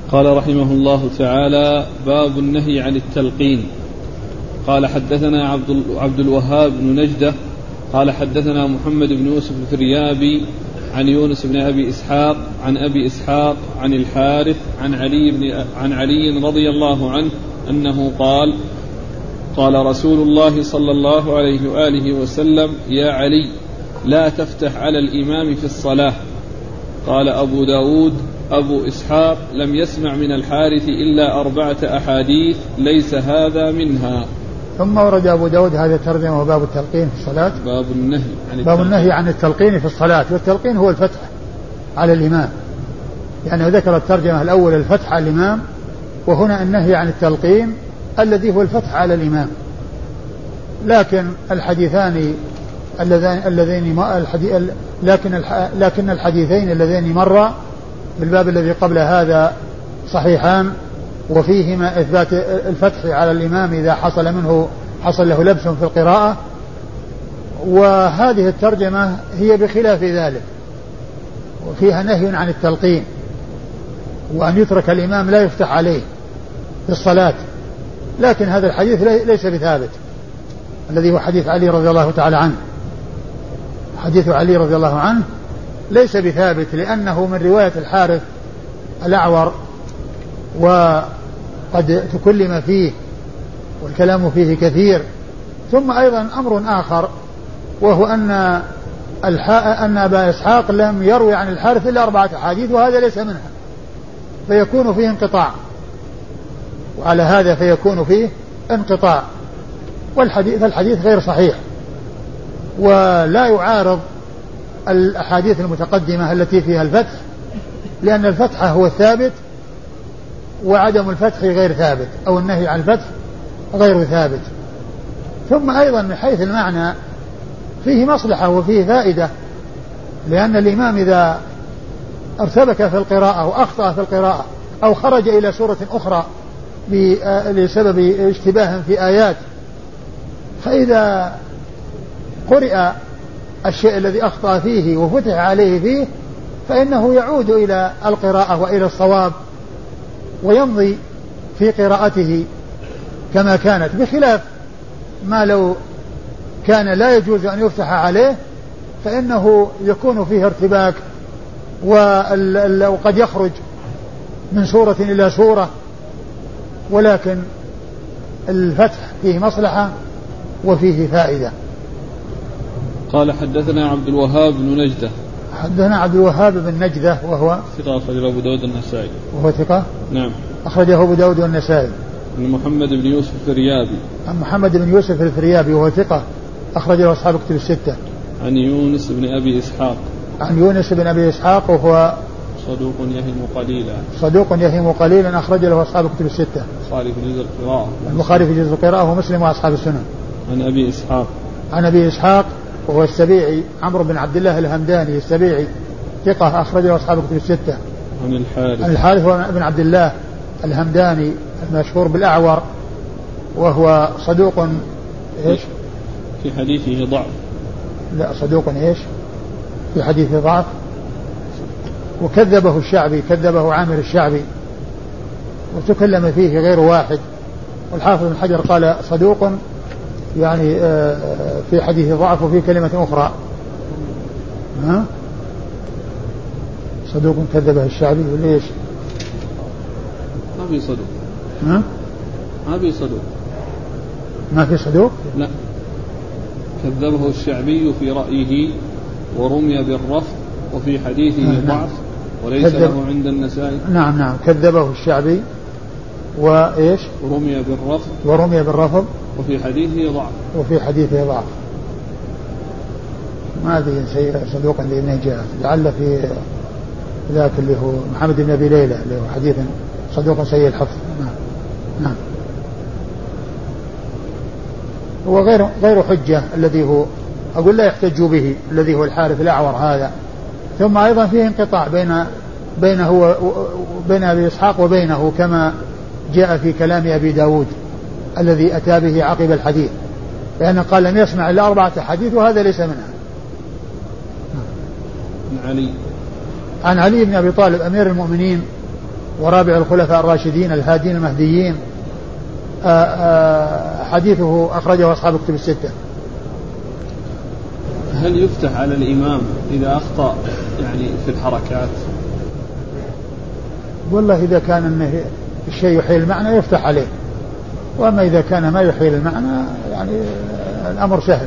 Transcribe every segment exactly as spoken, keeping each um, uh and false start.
قال رحمه الله تعالى: باب النهي عن التلقين. قال حدثنا عبد, عبد الوهاب بن نجدة قال حدثنا محمد بن يوسف الفريابي عن يونس بن أبي إسحاق عن أبي إسحاق عن الحارث عن علي, بن عن علي رضي الله عنه أنه قال: قال رسول الله صلى الله عليه وآله وسلم: يا علي لا تفتح على الإمام في الصلاة. قال أبو داود: أبو إسحاق لم يسمع من الحارث إلا أربعة أحاديث ليس هذا منها. ثم ورد أبو داود هذا الترجمة وباب التلقين في الصلاة. باب النهي عن باب النهي عن التلقين في الصلاة. والتلقين هو الفتح على الإمام، يعني ذكر الترجمة الأول الفتح على الإمام، وهنا النهي عن التلقين الذي هو الفتح على الإمام. لكن الحديثان اللذين اللذين الحديث لكن الح لكن الحديثين اللذين مرا بالباب الذي قبل هذا صحيحان، وفيهما إثبات الفتح على الإمام إذا حصل منه حصل له لبس في القراءة. وهذه الترجمة هي بخلاف ذلك، وفيها نهي عن التلقين وأن يترك الإمام لا يفتح عليه في الصلاة. لكن هذا الحديث ليس بثابت، الذي هو حديث علي رضي الله تعالى عنه. حديث علي رضي الله عنه ليس بثابت، لأنه من رواية الحارث الأعور، وقد تكلم فيه والكلام فيه كثير. ثم أيضا أمر آخر، وهو أن أن أبا إسحاق لم يروي عن الحارث إلا أربعة أحاديث، وهذا ليس منها، فيكون فيه انقطاع، وعلى هذا فيكون فيه انقطاع. والحديث الحديث غير صحيح، ولا يعارض الأحاديث المتقدمة التي فيها الفتح، لأن الفتح هو الثابت وعدم الفتح غير ثابت، أو النهي عن الفتح غير ثابت. ثم أيضا من حيث المعنى فيه مصلحة وفيه فائدة، لأن الإمام إذا ارتبك في القراءة أو أخطأ في القراءة أو خرج إلى سورة أخرى بسبب اشتباه في آيات، فإذا قرئ الشيء الذي أخطأ فيه وفتح عليه فيه، فإنه يعود إلى القراءة وإلى الصواب ويمضي في قراءته كما كانت، بخلاف ما لو كان لا يجوز أن يفتح عليه، فإنه يكون فيه ارتباك وقد يخرج من سورة إلى سورة. ولكن الفتح فيه مصلحة وفيه فائدة. قال حدثنا عبد الوهاب بن نجدة. حدثنا عبد الوهاب بن نجدة وهو ثقة أخرجه أبو داود النسائي. وهو ثقة؟ نعم أخرجه أبو داود والنسائي. عن محمد بن يوسف الفريابي. عن محمد بن يوسف الفريابي وهو ثقة أخرجه أصحاب الكتب الستة. عن يونس بن أبي إسحاق. عن يونس بن أبي إسحاق وهو صدوق يهم قليلا. صدوق يهم قليلا أخرج له أصحاب الكتب الستة. البخاري في جزء القراءة. البخاري في جزء القراءة ومسلم وأصحاب السنن. عن أبي إسحاق. عن أبي إسحاق وهو السبيعي عمرو بن عبد الله الهمداني السبيعي ثقة أخرجه أصحاب الكتب الستة. عن الحارث. عن الحارث بن عبد الله الهمداني المشهور بالأعور، وهو صدوق إيش؟ في حديثه ضعف. لا صدوق إيش؟ في حديثه ضعف، وكذبه الشعبي، كذبه عامر الشعبي، وتكلم فيه غير واحد. والحافظ بن حجر قال صدوق يعني في حديث ضعف وفي كلمة أخرى. ها؟ صدوق كذبه الشعبي وليش؟ ما في صدوق. ها؟ ما في صدوق. ما في صدوق؟ لا، كذبه الشعبي في رأيه ورمي بالرفض وفي حديثه آه ضعف نعم. وليس كذب... له عند النسائي. نعم نعم كذبه الشعبي وإيش؟ ورمي بالرفض ورمي بالرفض وفي حديثه ضعف وفي حديثه ضعف. ما أدري صدوقا لابن جاء، لعل في ذاك اللي هو محمد بن أبي ليلى اللي هو حديث صدوق سيء الحفظ. نعم نعم. هو غير غير حجة الذي هو أقول لا يحتج به الذي هو الحارث الأعور هذا. ثم أيضا فيه انقطاع بين بينه وبين أبي إسحاق وبينه، كما جاء في كلام أبي داود الذي أتى به عقب الحديث، لأنه قال لم يسمع إلا أربعة حديث وهذا ليس منها. عن علي عن علي بن أبي طالب أمير المؤمنين ورابع الخلفاء الراشدين الهادين المهديين. آآ آآ حديثه أخرجه أصحاب الكتب الستة. هل يفتح على الإمام إذا أخطأ يعني في الحركات؟ والله إذا كان أنه الشيء يحيل المعنى يفتح عليه، وأما إذا كان ما يحيل المعنى يعني الأمر سهل.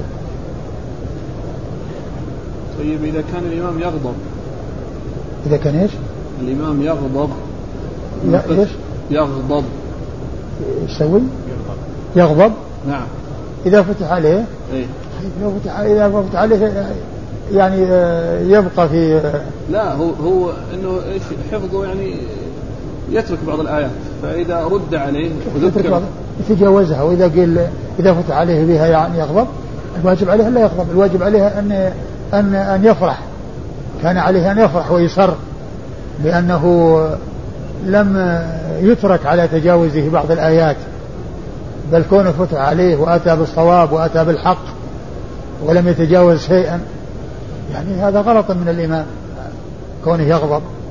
طيب إذا كان الإمام يغضب؟ إذا كان إيش؟ الإمام يغضب. إيش؟ يغضب. يسوي؟ يغضب. نعم. إذا فتح عليه. إيه؟ إذا فتح إذا فتح عليه يعني يبقى في. لا هو هو إنه إيش حفظه يعني يترك بعض الآيات، فإذا رد عليه وذكر يتجاوزها، وإذا قيل إذا فتح عليه بها يعني يغضب، الواجب عليه لا يغضب، الواجب عليه أن أن أن يفرح، كان عليه أن يفرح ويصر، لأنه لم يترك على تجاوزه بعض الآيات، بل كونه فتح عليه وأتى بالصواب وأتى بالحق ولم يتجاوز شيئا، يعني هذا غلط من الإمام كونه يغضب.